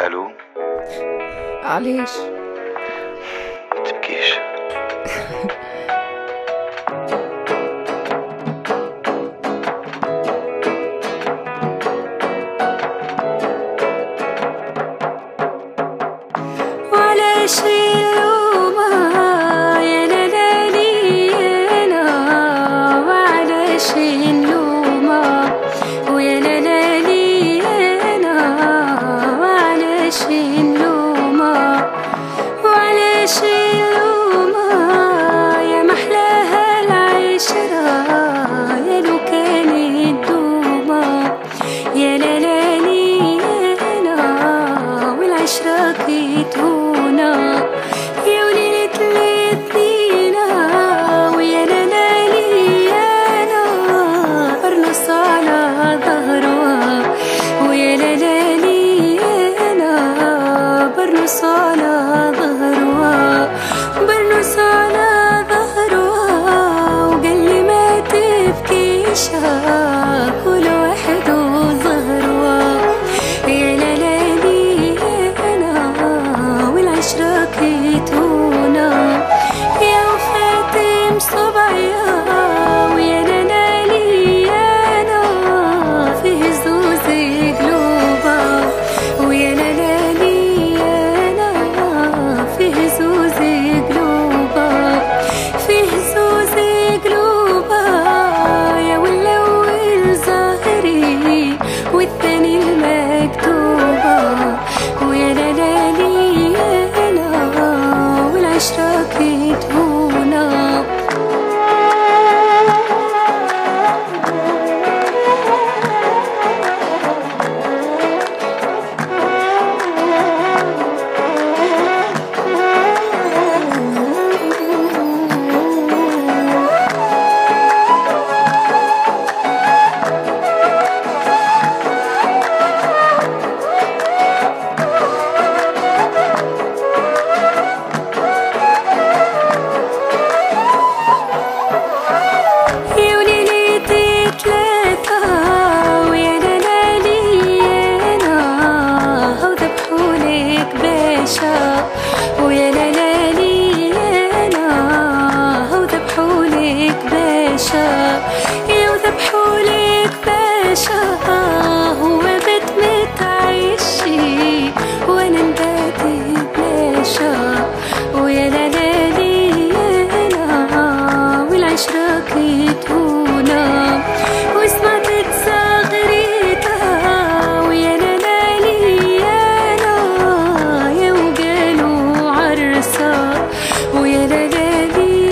الو. علاش؟ متبكيش. وعلاش اللومة يا لالي انا، وعلاش اللومة ويا لالي انا، وعلاش اللومة وعلاش اللومة يا محلاها العشرة يا لو كانت دومة يا لالي انا والعشرة كيتهونا يا وليلة الاثنين ويا لالي انا ارنص على ظهرها ويا لالي انا برنص على ظهرها برنص على ظهرها وقال لي ما تبكيش كل واحد وظهرها يا لالي انا والعشرة كيتهونا يا وخاتم صبعيا ويا لالي انا فيه زوز قلوبة ويا لالي انا فيه زوز قلوبة فيه زوز قلوبة يا والاول ظاهري والثاني المكتوبة ويا لالي انا والعشرة كيتهونا يا وليلة ثلاثة ويا لالي انا هاو ذبحولك باشا ويا لالي انا هاو ذبحولك باشا يا وذبحولك باشا هو بيت متعيشي وانا نبات بلاشا ويا لالي انا والعشرة كيتهونا وسمعت تصغريتها ويا لالي انا يا وقالوا عرسة ويا لالي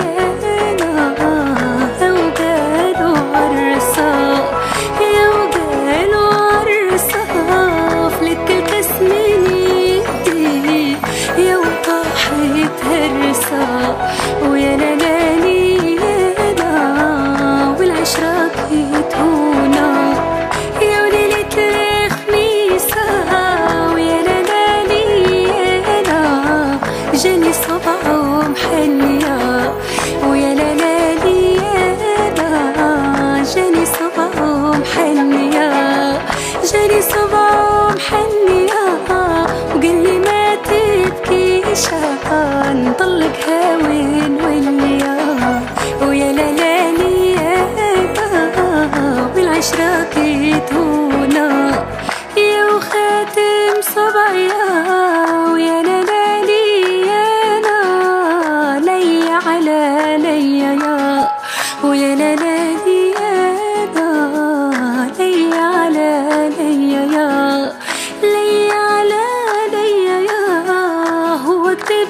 انا وقالوا عرسة يا وقالوا عرسة فلت الكاس من يدي يا وطاحت هرسة ويا لالي انا والعشرة كيتهونا يا وليلة الخميسة ويا لالي انا جاني صبع محلية ويا لالي انا جاني صبع محلية جاني صبع محلية وقال لي ما تبكيش نطلق هاوين وليا ويا لالي انا والعشرة كيتهونا يا وخاتم صبعيا ويا لالي انا لي على ليا يا ويا لالي انا لي على ليا يا لي على ليا يا هو كتب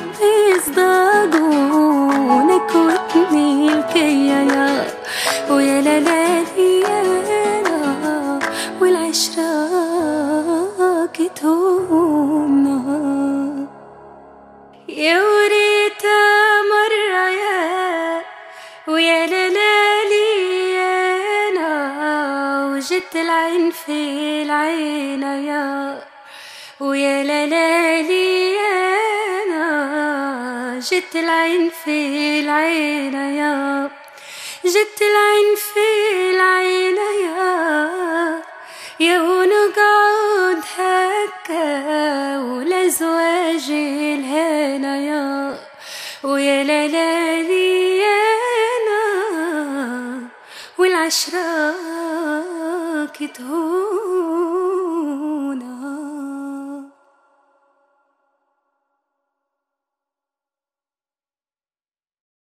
صداقونك وتميل كيا يا ويا لالي انا والعشرة كيتهونا يا وريتا مرة يا ويا لالي انا وجدت العين في العين يا ويا لالي انا جدت العين في العين يا جدت العين في العين يا ونقعد هكا تاجي الهنا يا ويا ليالي انا والعشرة كتهون.